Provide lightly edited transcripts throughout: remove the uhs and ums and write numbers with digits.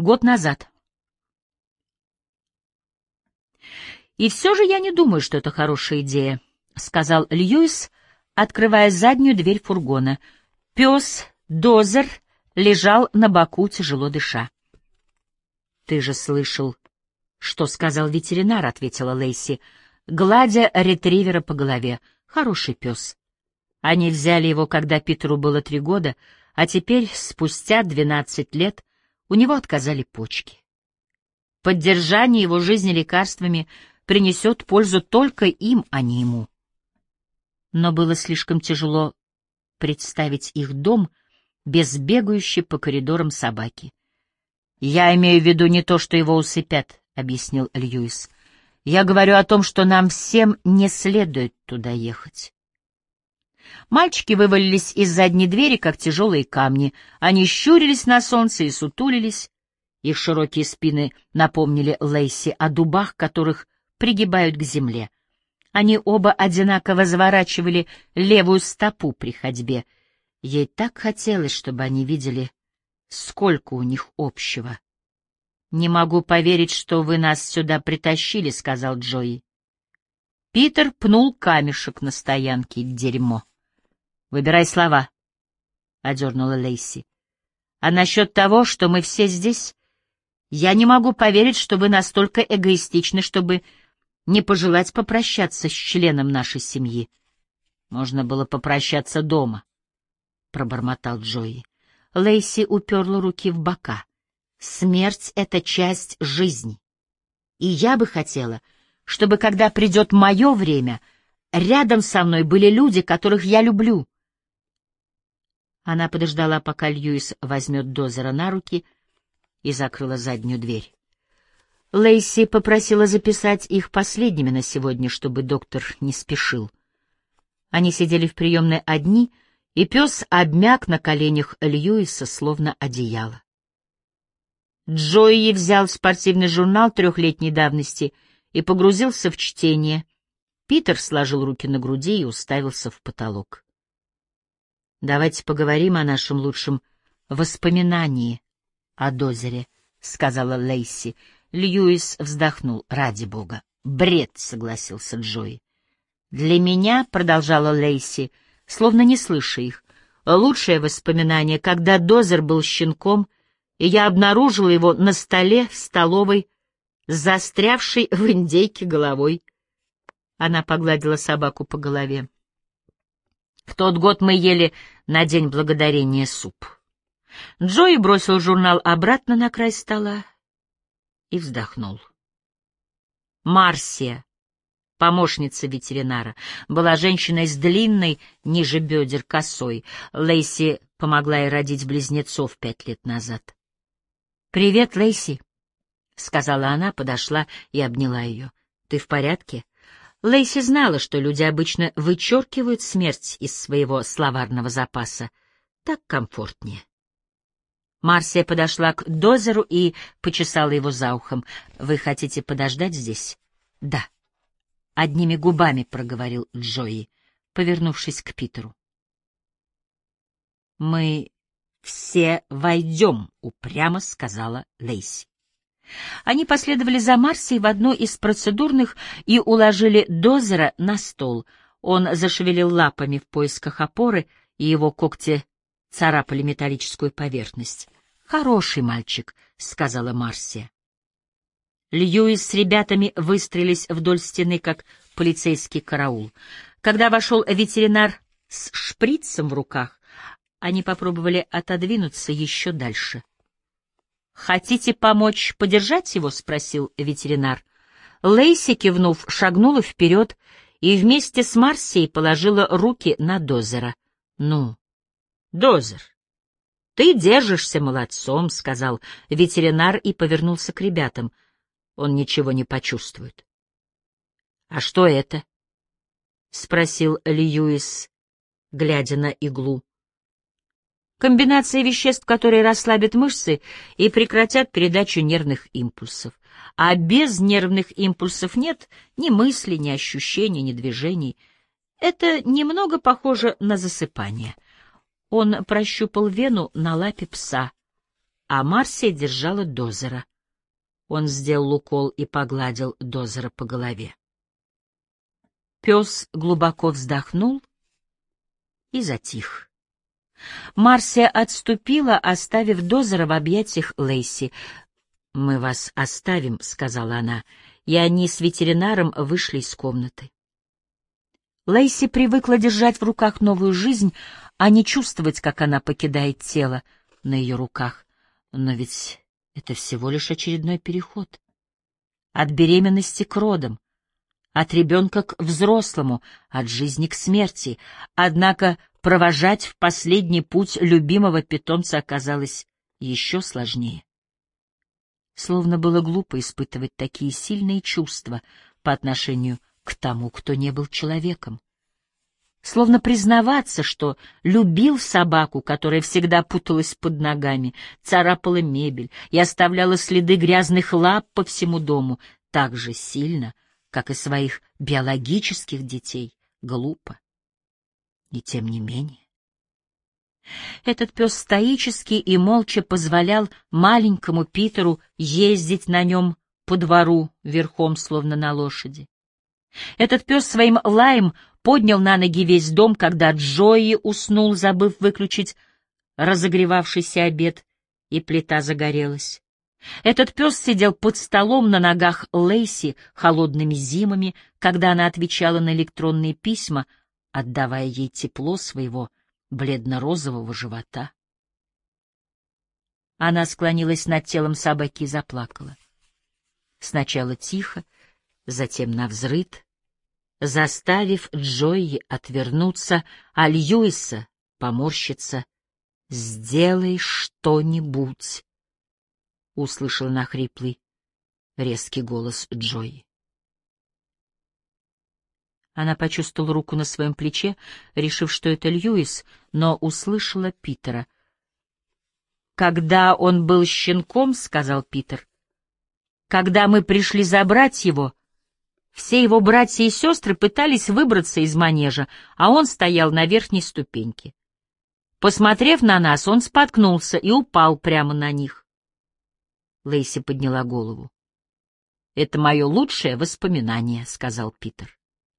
Год назад. «И все же я не думаю, что это хорошая идея», — сказал Льюис, открывая заднюю дверь фургона. Пес Дозер лежал на боку, тяжело дыша. «Ты же слышал, что сказал ветеринар», — ответила Лейси, гладя ретривера по голове. «Хороший пес. Они взяли его, когда Питеру было 3 года, а теперь, спустя 12 лет, у него отказали почки. Поддержание его жизни лекарствами принесет пользу только им, а не ему». Но было слишком тяжело представить их дом без бегающей по коридорам собаки. «Я имею в виду не то, что его усыпят», — объяснил Льюис. «Я говорю о том, что нам всем не следует туда ехать». Мальчики вывалились из задней двери, как тяжелые камни. Они щурились на солнце и сутулились. Их широкие спины напомнили Лейси о дубах, которых пригибают к земле. Они оба одинаково заворачивали левую стопу при ходьбе. Ей так хотелось, чтобы они видели, сколько у них общего. «Не могу поверить, что вы нас сюда притащили», — сказал Джои. Питер пнул камешек на стоянке. «Дерьмо». «Выбирай слова», — одернула Лейси. «А насчет того, что мы все здесь, я не могу поверить, что вы настолько эгоистичны, чтобы не пожелать попрощаться с членом нашей семьи». «Можно было попрощаться дома», — пробормотал Джои. Лейси уперла руки в бока. «Смерть — это часть жизни. И я бы хотела, чтобы, когда придет мое время, рядом со мной были люди, которых я люблю». Она подождала, пока Льюис возьмет Дозера на руки, и закрыла заднюю дверь. Лейси попросила записать их последними на сегодня, чтобы доктор не спешил. Они сидели в приемной одни, и пес обмяк на коленях Льюиса, словно одеяло. Джои взял спортивный журнал 3-летней давности и погрузился в чтение. Питер сложил руки на груди и уставился в потолок. «Давайте поговорим о нашем лучшем воспоминании о Дозере», — сказала Лейси. Льюис вздохнул. «Ради бога». «Бред», — согласился Джои. «Для меня», — продолжала Лейси, словно не слыша их, «лучшее воспоминание, когда Дозер был щенком, и я обнаружила его на столе в столовой, застрявшей в индейке головой». Она погладила собаку по голове. «В тот год мы ели на День Благодарения суп». Джои бросил журнал обратно на край стола и вздохнул. Марсия, помощница ветеринара, была женщиной с длинной, ниже бедер, косой. Лейси помогла ей родить близнецов 5 лет назад. «Привет, Лейси», — сказала она, подошла и обняла ее. «Ты в порядке?» Лейси знала, что люди обычно вычеркивают смерть из своего словарного запаса. Так комфортнее. Марсия подошла к Дозеру и почесала его за ухом. «Вы хотите подождать здесь?» «Да», — одними губами проговорил Джои, повернувшись к Питеру. «Мы все войдем», — упрямо сказала Лейси. Они последовали за Марсией в одну из процедурных и уложили Дозера на стол. Он зашевелил лапами в поисках опоры, и его когти царапали металлическую поверхность. «Хороший мальчик», — сказала Марсия. Льюис с ребятами выстроились вдоль стены, как полицейский караул. Когда вошел ветеринар с шприцем в руках, они попробовали отодвинуться еще дальше. «Хотите помочь подержать его?» — спросил ветеринар. Лейси, кивнув, шагнула вперед и вместе с Марсией положила руки на Дозера. «Ну, Дозер, ты держишься молодцом», — сказал ветеринар и повернулся к ребятам. «Он ничего не почувствует». «А что это?» — спросил Льюис, глядя на иглу. «Комбинация веществ, которые расслабят мышцы и прекратят передачу нервных импульсов. А без нервных импульсов нет ни мыслей, ни ощущений, ни движений. Это немного похоже на засыпание». Он прощупал вену на лапе пса. а Марсия держала Дозера. Он сделал укол и погладил Дозера по голове. Пес глубоко вздохнул и затих. Марсия отступила, оставив Дозера в объятиях Лейси. «Мы вас оставим», — сказала она, и они с ветеринаром вышли из комнаты. Лейси привыкла держать в руках новую жизнь, а не чувствовать, как она покидает тело на ее руках. Но ведь это всего лишь очередной переход. От беременности к родам, от ребенка к взрослому, от жизни к смерти. Однако провожать в последний путь любимого питомца оказалось еще сложнее. Словно было глупо испытывать такие сильные чувства по отношению к тому, кто не был человеком. Словно признаваться, что любил собаку, которая всегда путалась под ногами, царапала мебель и оставляла следы грязных лап по всему дому, так же сильно, как и своих биологических детей, глупо. И тем не менее. Этот пес стоически и молча позволял маленькому Питеру ездить на нем по двору верхом, словно на лошади. Этот пес своим лаем поднял на ноги весь дом, когда Джои уснул, забыв выключить разогревавшийся обед, и плита загорелась. Этот пес сидел под столом на ногах Лейси холодными зимами, когда она отвечала на электронные письма, отдавая ей тепло своего бледно-розового живота. Она склонилась над телом собаки и заплакала. Сначала тихо, затем навзрыд, заставив Джои отвернуться, а Льюиса поморщиться. «Сделай что-нибудь», — услышал она хриплый, резкий голос Джои. Она почувствовала руку на своем плече, решив, что это Льюис, но услышала Питера. «Когда он был щенком, — сказал Питер, — когда мы пришли забрать его, все его братья и сестры пытались выбраться из манежа, а он стоял на верхней ступеньке. Посмотрев на нас, он споткнулся и упал прямо на них». Лейси подняла голову. «Это мое лучшее воспоминание», — сказал Питер.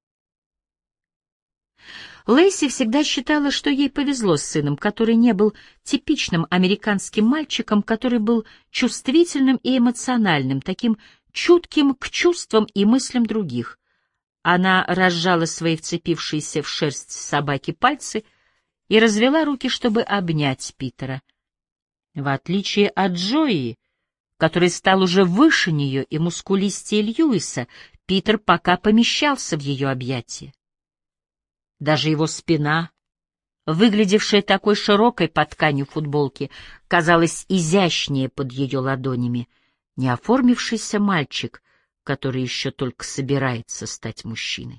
Лейси всегда считала, что ей повезло с сыном, который не был типичным американским мальчиком, который был чувствительным и эмоциональным, таким чутким к чувствам и мыслям других. Она разжала свои вцепившиеся в шерсть собаки пальцы и развела руки, чтобы обнять Питера. В отличие от Джои, который стал уже выше нее и мускулистее Льюиса, Питер пока помещался в ее объятия. Даже его спина, выглядевшая такой широкой под тканью футболки, казалась изящнее под ее ладонями. Не оформившийся мальчик, который еще только собирается стать мужчиной.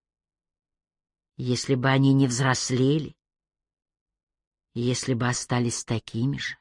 Если бы они не взрослели, если бы остались такими же.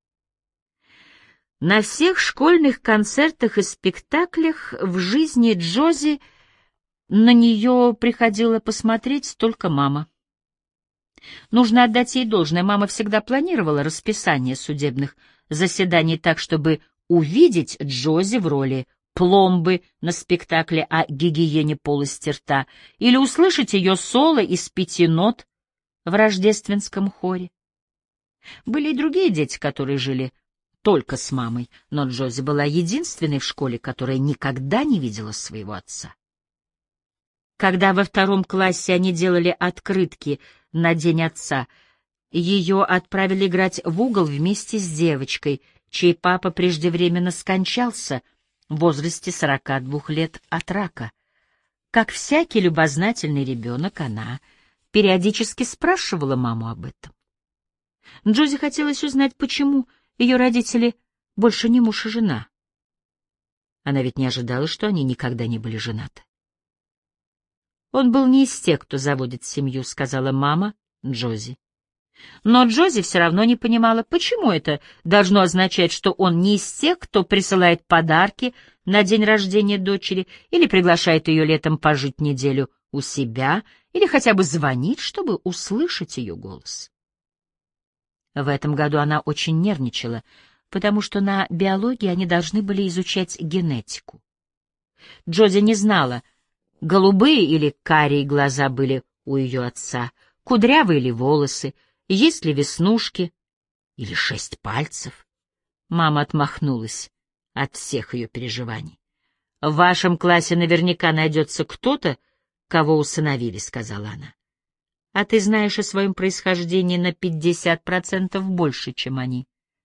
На всех школьных концертах и спектаклях в жизни Джози на нее приходила посмотреть только мама. Нужно отдать ей должное, мама всегда планировала расписание судебных заседаний так, чтобы увидеть Джози в роли пломбы на спектакле о гигиене полости рта или услышать ее соло из 5 нот в рождественском хоре. Были и другие дети, которые жили только с мамой, но Джози была единственной в школе, которая никогда не видела своего отца. Когда во 2 классе они делали открытки на День отца, ее отправили играть в угол вместе с девочкой, чей папа преждевременно скончался в возрасте 42 лет от рака. Как всякий любознательный ребенок, она периодически спрашивала маму об этом. Джози хотелось узнать, почему ее родители больше не муж и жена. Она ведь не ожидала, что они никогда не были женаты. «Он был не из тех, кто заводит семью», — сказала мама Джози. Но Джози все равно не понимала, почему это должно означать, что он не из тех, кто присылает подарки на день рождения дочери или приглашает ее летом пожить неделю у себя, или хотя бы звонит, чтобы услышать ее голос. В этом году она очень нервничала. потому что на биологии они должны были изучать генетику. Джози не знала, голубые или карие глаза были у ее отца, кудрявые ли волосы, есть ли веснушки или 6 пальцев. Мама отмахнулась от всех ее переживаний. «В вашем классе наверняка найдется кто-то, кого усыновили», — сказала она. «А ты знаешь о своем происхождении на 50% больше, чем они».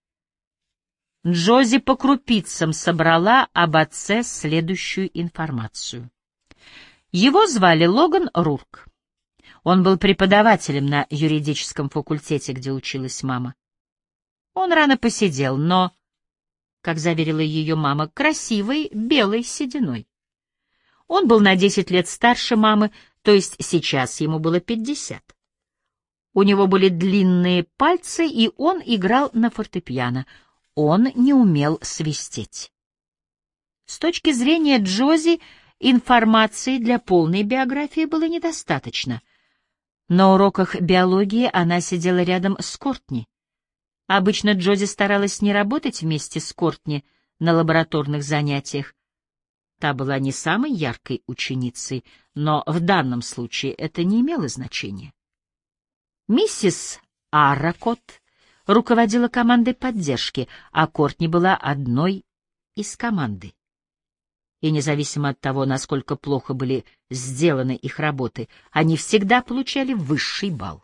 Джози по крупицам собрала об отце следующую информацию. Его звали Логан Рурк. Он был преподавателем на юридическом факультете, где училась мама. Он рано посидел, но, как заверила ее мама, красивой белой сединой. Он был на 10 лет старше мамы, то есть сейчас ему было 50. У него были длинные пальцы, и он играл на фортепиано. Он не умел свистеть. С точки зрения Джози, информации для полной биографии было недостаточно. На уроках биологии она сидела рядом с Кортни. Обычно Джози старалась не работать вместе с Кортни на лабораторных занятиях. Та была не самой яркой ученицей, но в данном случае это не имело значения. Миссис Арракот руководила командой поддержки, а Кортни была одной из команды. И независимо от того, насколько плохо были сделаны их работы, они всегда получали высший балл.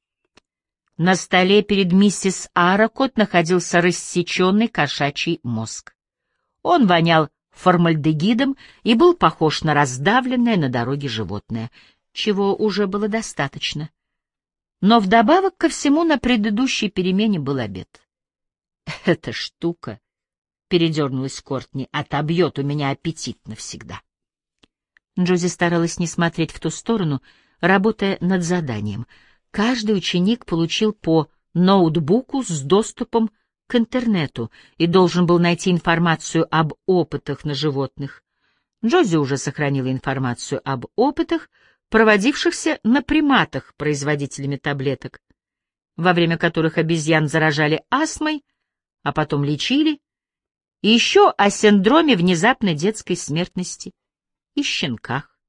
На столе перед миссис Арракот находился рассеченный кошачий мозг. Он вонял формальдегидом и был похож на раздавленное на дороге животное, чего уже было достаточно. Но вдобавок ко всему на предыдущей перемене был обед. «Эта штука», — передернулась Кортни, — «отобьет у меня аппетит навсегда». Джози старалась не смотреть в ту сторону, работая над заданием. Каждый ученик получил по ноутбуку с доступом к интернету и должен был найти информацию об опытах на животных. Джози уже сохранила информацию об опытах, проводившихся на приматах производителями таблеток, во время которых обезьян заражали астмой, а потом лечили, и еще о синдроме внезапной детской смертности и щенках.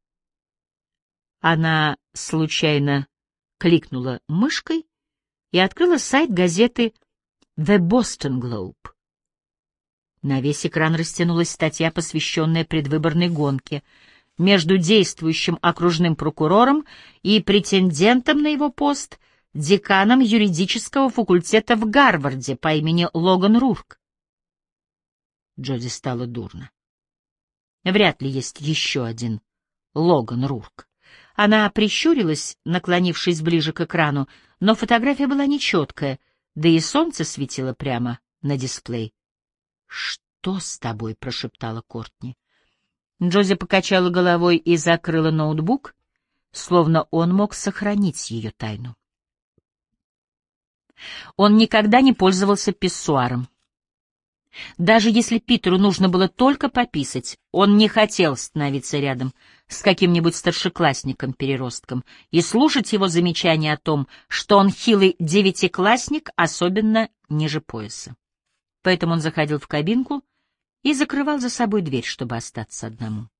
Она случайно кликнула мышкой и открыла сайт газеты The Boston Globe. На весь экран растянулась статья, посвященная предвыборной гонке между действующим окружным прокурором и претендентом на его пост, деканом юридического факультета в Гарварде по имени Логан Рурк. Джози стало дурно. Вряд ли есть еще один Логан Рурк. Она прищурилась, наклонившись ближе к экрану, но фотография была нечеткая, да и солнце светило прямо на дисплей. «Что с тобой?» — прошептала Кортни. Джози покачала головой и закрыла ноутбук, словно он мог сохранить ее тайну. Он никогда не пользовался писсуаром. Даже если Питеру нужно было только пописать, он не хотел становиться рядом с каким-нибудь старшеклассником-переростком и слушать его замечания о том, что он хилый девятиклассник, особенно ниже пояса. Поэтому он заходил в кабинку и закрывал за собой дверь, чтобы остаться одному.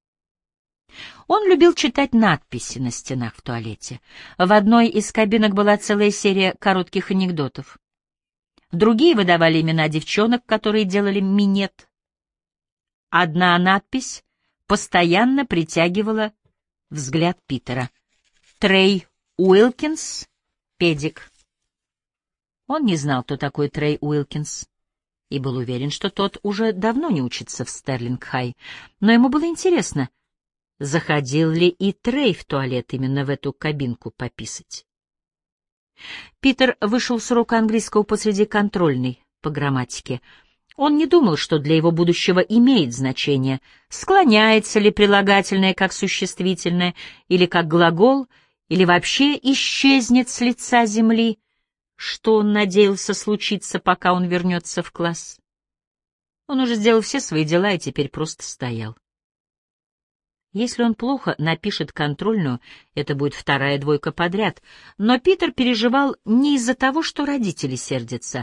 Он любил читать надписи на стенах в туалете. В одной из кабинок была целая серия коротких анекдотов. Другие выдавали имена девчонок, которые делали минет. Одна надпись постоянно притягивала взгляд Питера. Трей Уилкинс, педик. Он не знал, кто такой Трей Уилкинс, и был уверен, что тот уже давно не учится в Стерлинг-Хай, но ему было интересно, заходил ли и Трей в туалет именно в эту кабинку пописать. Питер вышел с урока английского посреди контрольной по грамматике. Он не думал, что для его будущего имеет значение, склоняется ли прилагательное как существительное, или как глагол, или вообще исчезнет с лица земли, что он надеялся случиться, пока он вернется в класс. Он уже сделал все свои дела и теперь просто стоял. Если он плохо напишет контрольную, это будет вторая двойка подряд. Но Питер переживал не из-за того, что родители сердятся,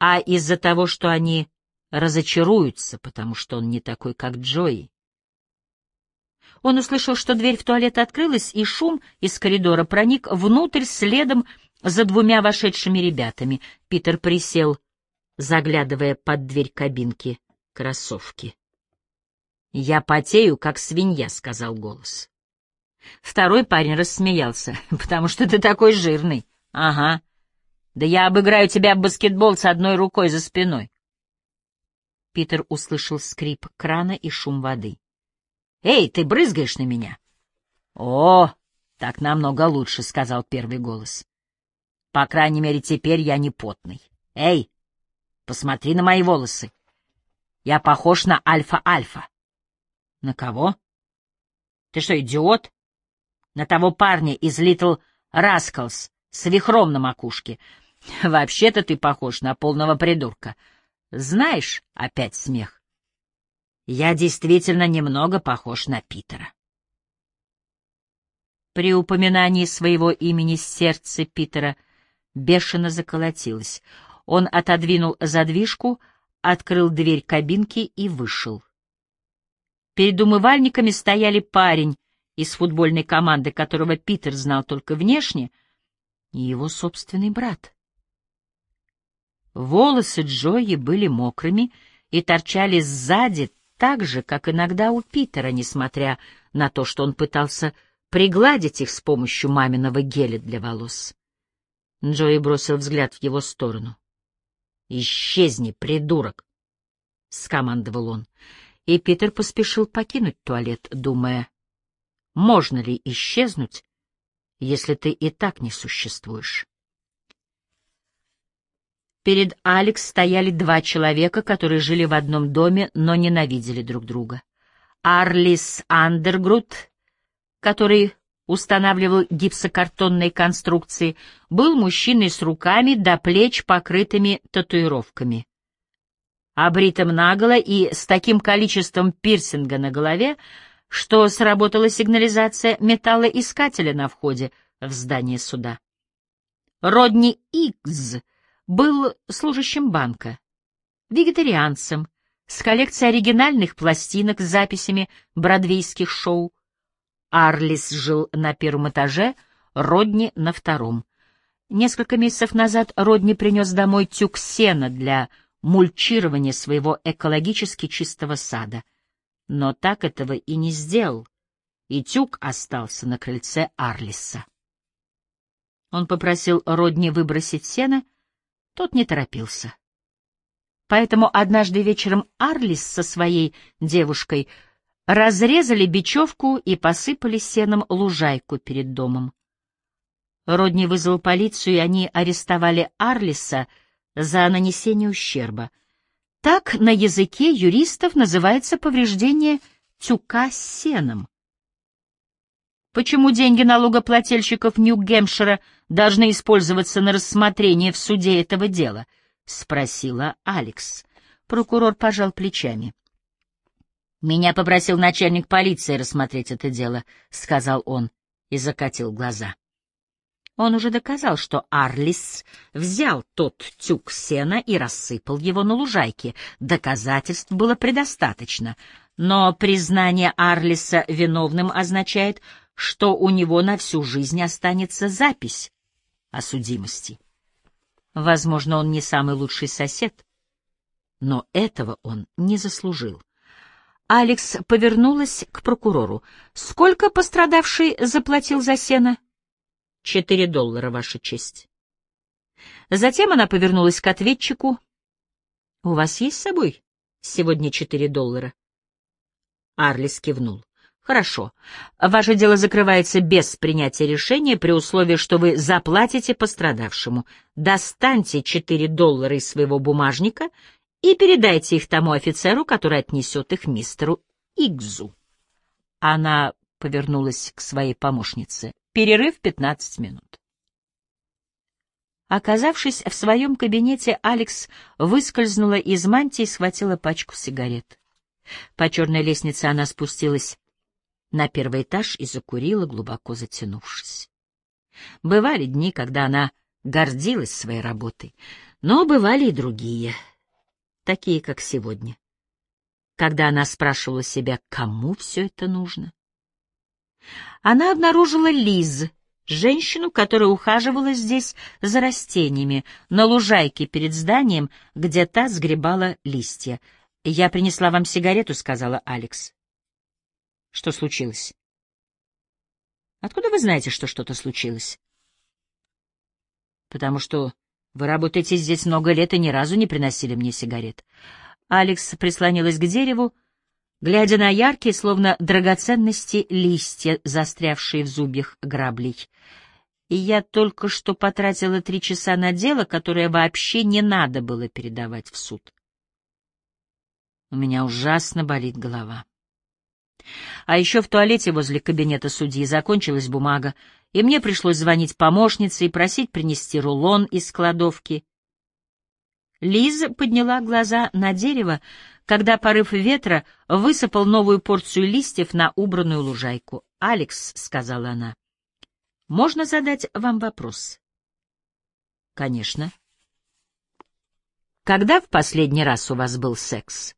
а из-за того, что они разочаруются, потому что он не такой, как Джои. Он услышал, что дверь в туалет открылась, и шум из коридора проник внутрь следом за двумя вошедшими ребятами. Питер присел, заглядывая под дверь кабинки кроссовки. «Я потею, как свинья», — сказал голос. Второй парень рассмеялся. «Потому что ты такой жирный». «Ага. Да я обыграю тебя в баскетбол с одной рукой за спиной». Питер услышал скрип крана и шум воды. «Эй, ты брызгаешь на меня?» «О, так намного лучше», — сказал первый голос. «По крайней мере, теперь я не потный. Эй, посмотри на мои волосы. Я похож на Альфа-Альфа». «На кого?» «Ты что, идиот?» «На того парня из Little Rascals с вихром на макушке. Вообще-то ты похож на полного придурка. Знаешь, опять смех. Я действительно немного похож на Питера». При упоминании своего имени сердце Питера бешено заколотилось. Он отодвинул задвижку, открыл дверь кабинки и вышел. Перед умывальниками стояли парень из футбольной команды, которого Питер знал только внешне, и его собственный брат. Волосы Джои были мокрыми и торчали сзади, так же, как иногда у Питера, несмотря на то, что он пытался пригладить их с помощью маминого геля для волос. Джои бросил взгляд в его сторону. «Исчезни, придурок!» — скомандовал он. И Питер поспешил покинуть туалет, думая, можно ли исчезнуть, если ты и так не существуешь. Перед Алекс стояли два человека, которые жили в одном доме, но ненавидели друг друга. Арлис Андергрут, который устанавливал гипсокартонные конструкции, был мужчиной с руками до плеч, покрытыми татуировками. Обритым наголо и с таким количеством пирсинга на голове, что сработала сигнализация металлоискателя на входе в здание суда. Родни Игз был служащим банка, вегетарианцем, с коллекцией оригинальных пластинок с записями бродвейских шоу. Арлис жил на первом этаже, Родни — на втором. Несколько месяцев назад Родни принес домой тюк сена для мульчирования своего экологически чистого сада. Но так этого и не сделал, и тюк остался на крыльце Арлиса. Он попросил Родни выбросить сено, тот не торопился. Поэтому однажды вечером Арлис со своей девушкой разрезали бечевку и посыпали сеном лужайку перед домом. Родни вызвал полицию, и они арестовали Арлиса за нанесение ущерба. Так на языке юристов называется повреждение тюка с сеном. Почему деньги налогоплательщиков Нью-Гэмпшира должны использоваться на рассмотрение в суде этого дела? — спросила Алекс. Прокурор пожал плечами. «Меня попросил начальник полиции рассмотреть это дело», — сказал он и закатил глаза. Он уже доказал, что Арлис взял тот тюк сена и рассыпал его на лужайке. Доказательств было предостаточно, но признание Арлиса виновным означает, что у него на всю жизнь останется запись о судимости. Возможно, он не самый лучший сосед, но этого он не заслужил. Алекс повернулась к прокурору. «Сколько пострадавший заплатил за сено?» $4, Ваша честь. Затем она повернулась к ответчику. «У вас есть с собой сегодня $4?» Арлис кивнул. «Хорошо. Ваше дело закрывается без принятия решения при условии, что вы заплатите пострадавшему. Достаньте $4 из своего бумажника и передайте их тому офицеру, который отнесет их мистеру Игзу». Она повернулась к своей помощнице. «Перерыв 15 минут». Оказавшись в своем кабинете, Алекс выскользнула из мантии и схватила пачку сигарет. По черной лестнице она спустилась на первый этаж и закурила, глубоко затянувшись. Бывали дни, когда она гордилась своей работой, Но бывали и другие, такие, как сегодня, когда она спрашивала себя, кому все это нужно. Она обнаружила Лиз, женщину, которая ухаживала здесь за растениями, на лужайке перед зданием, где та сгребала листья. «Я принесла вам сигарету», — сказала Алекс. «Что случилось?» «Откуда вы знаете, что что-то случилось?» «Потому что вы работаете здесь много лет и ни разу не приносили мне сигарет». Алекс прислонилась к дереву, глядя на яркие, словно драгоценности, листья, застрявшие в зубьях граблей. «И я только что потратила 3 часа на дело, которое вообще не надо было передавать в суд. У меня ужасно болит голова. А еще в туалете возле кабинета судьи закончилась бумага, и мне пришлось звонить помощнице и просить принести рулон из кладовки». Лиза подняла глаза на дерево, когда порыв ветра высыпал новую порцию листьев на убранную лужайку. «Алекс», — сказала она, — «можно задать вам вопрос?» «Конечно». «Когда в последний раз у вас был секс?»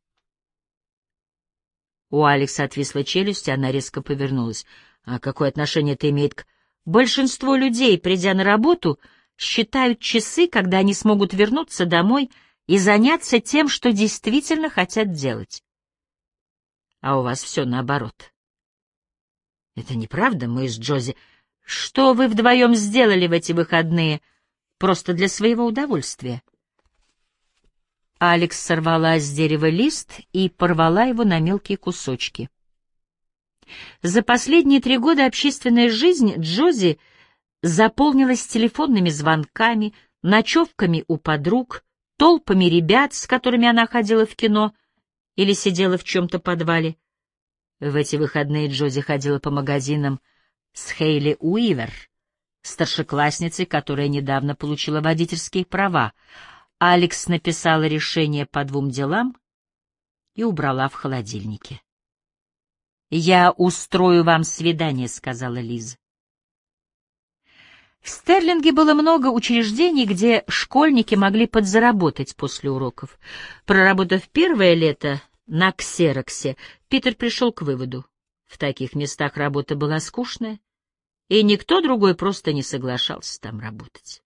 У Алекса отвисла челюсть, и она резко повернулась. «А какое отношение это имеет к...» «Большинство людей, придя на работу, считают часы, когда они смогут вернуться домой и заняться тем, что действительно хотят делать. А у вас все наоборот». «Это неправда, мы с Джози...» «Что вы вдвоем сделали в эти выходные? Просто для своего удовольствия?» Алекс сорвала с дерева лист и порвала его на мелкие кусочки. За последние 3 года общественная жизнь Джози заполнилась телефонными звонками, ночевками у подруг, толпами ребят, с которыми она ходила в кино или сидела в чем-то подвале. В эти выходные Джози ходила по магазинам с Хейли Уивер, старшеклассницей, которая недавно получила водительские права. Алекс написала решение по 2 делам и убрала в холодильнике. «Я устрою вам свидание», — сказала Лиз. В Стерлинге было много учреждений, где школьники могли подзаработать после уроков. Проработав первое лето на ксероксе, Питер пришел к выводу: в таких местах работа была скучная, и никто другой просто не соглашался там работать.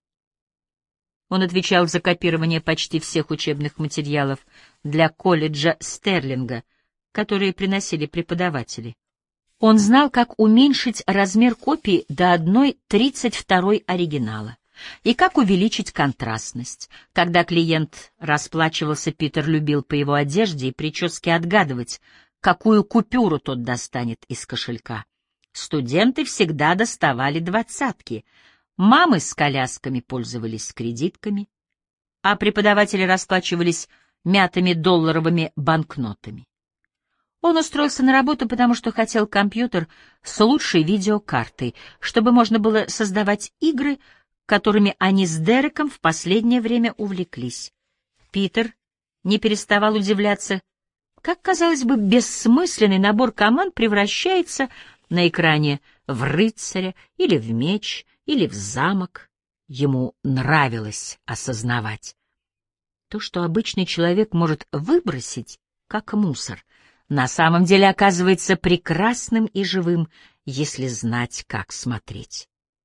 Он отвечал за копирование почти всех учебных материалов для колледжа Стерлинга, которые приносили преподаватели. Он знал, как уменьшить размер копий до 1/32 оригинала и как увеличить контрастность. Когда клиент расплачивался, Питер любил по его одежде и прическе отгадывать, какую купюру тот достанет из кошелька. Студенты всегда доставали 20-ки, мамы с колясками пользовались кредитками, а преподаватели расплачивались мятыми долларовыми банкнотами. Он устроился на работу, потому что хотел компьютер с лучшей видеокартой, чтобы можно было создавать игры, которыми они с Дереком в последнее время увлеклись. Питер не переставал удивляться, как, казалось бы, бессмысленный набор команд превращается на экране в рыцаря или в меч, или в замок. Ему нравилось осознавать. То, что обычный человек может выбросить, как мусор, на самом деле оказывается прекрасным и живым, если знать, как смотреть.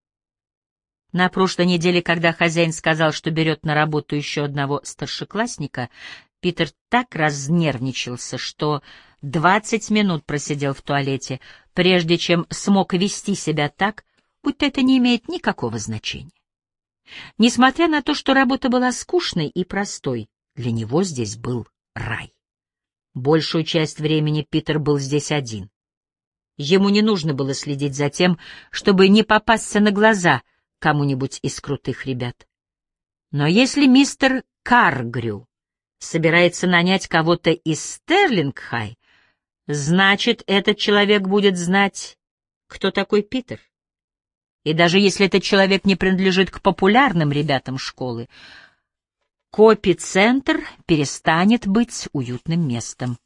На прошлой неделе, когда хозяин сказал, что берет на работу еще одного старшеклассника, Питер так разнервничался, что 20 минут просидел в туалете, прежде чем смог вести себя так, будто это не имеет никакого значения. Несмотря на то, что работа была скучной и простой, для него здесь был рай. Большую часть времени Питер был здесь один. Ему не нужно было следить за тем, чтобы не попасться на глаза кому-нибудь из крутых ребят. Но если мистер Каргрю собирается нанять кого-то из Стерлинг-Хай, значит, этот человек будет знать, кто такой Питер. И даже если этот человек не принадлежит к популярным ребятам школы, Копи-центр перестанет быть уютным местом.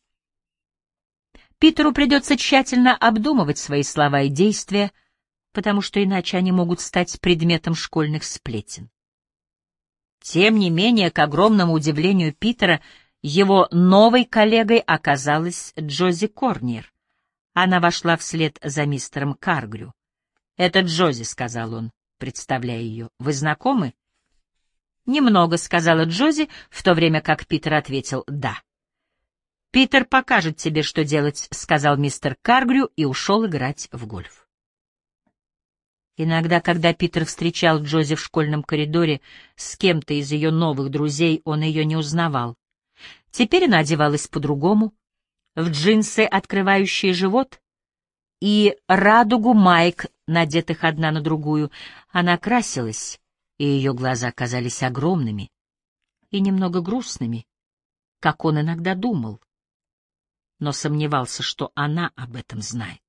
Питеру придется тщательно обдумывать свои слова и действия, потому что иначе они могут стать предметом школьных сплетен. Тем не менее, к огромному удивлению Питера, его новой коллегой оказалась Джози Корнер. Она вошла вслед за мистером Каргрю. «Это Джози», — сказал он, представляя ее. «Вы знакомы?» «Немного», — сказала Джози, в то время как Питер ответил «да». «Питер покажет тебе, что делать», — сказал мистер Каргрю и ушел играть в гольф. Иногда, когда Питер встречал Джози в школьном коридоре с кем-то из ее новых друзей, он ее не узнавал. Теперь она одевалась по-другому, в джинсы, открывающие живот, и радугу маек, надетых одна на другую. Она красилась, и ее глаза казались огромными и немного грустными, как он иногда думал, но сомневался, что она об этом знает.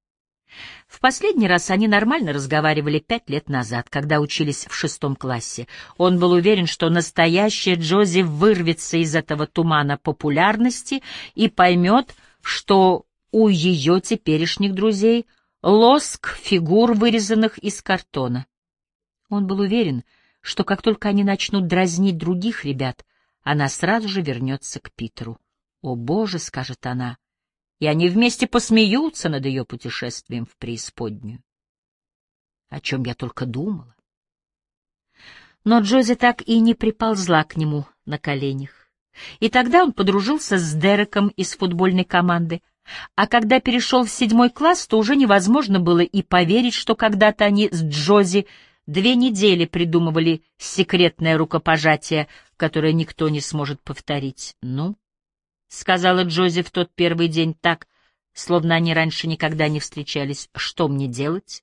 В последний раз они нормально разговаривали 5 лет назад, когда учились в 6 классе. Он был уверен, что настоящая Джози вырвется из этого тумана популярности и поймет, что у ее теперешних друзей лоск фигур, вырезанных из картона. Он был уверен, что как только они начнут дразнить других ребят, она сразу же вернется к Питеру. «О, Боже!» — скажет она, и они вместе посмеются над ее путешествием в преисподнюю. О чем я только думала. Но Джози так и не приползла к нему на коленях. И тогда он подружился с Дереком из футбольной команды, а когда перешел в 7 класс, то уже невозможно было и поверить, что когда-то они с Джози 2 недели придумывали секретное рукопожатие, которое никто не сможет повторить. «Ну?» — сказала Джози в тот первый день так, словно они раньше никогда не встречались. «Что мне делать?»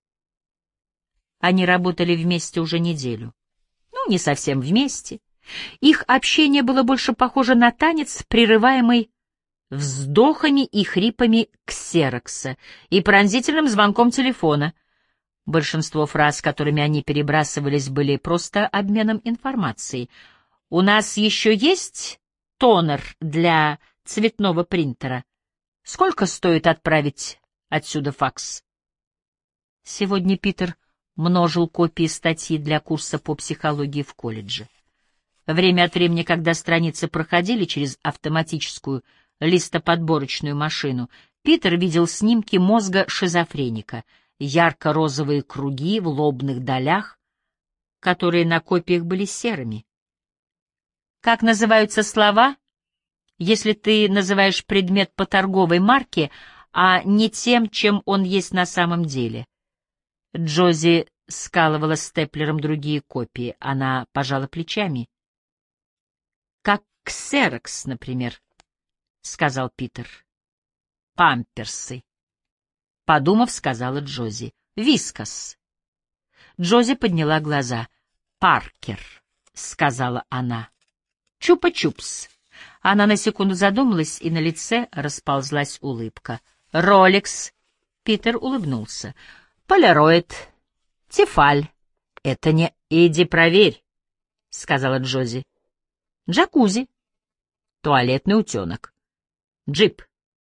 Они работали вместе уже неделю. Ну, не совсем вместе. Их общение было больше похоже на танец, прерываемый вздохами и хрипами ксерокса и пронзительным звонком телефона. Большинство фраз, которыми они перебрасывались, были просто обменом информацией. «У нас еще есть тонер для цветного принтера? Сколько стоит отправить отсюда факс?» Сегодня Питер множил копии статьи для курса по психологии в колледже. Время от времени, когда страницы проходили через автоматическую листоподборочную машину, Питер видел снимки мозга шизофреника, ярко-розовые круги в лобных долях, которые на копиях были серыми. Как называются слова, если ты называешь предмет по торговой марке, а не тем, чем он есть на самом деле? Джози скалывала степлером другие копии. Она пожала плечами. «Как ксерокс, например», — сказал Питер. «Памперсы», — подумав, сказала Джози. «Вискас». Джози подняла глаза. «Паркер», — сказала она. «Чупа-чупс». Она на секунду задумалась, и на лице расползлась улыбка. «Ролекс», — Питер улыбнулся. «Полароид, Тефаль». «Это не...» «Иди проверь», — сказала Джози. «Джакузи, туалетный утенок, джип».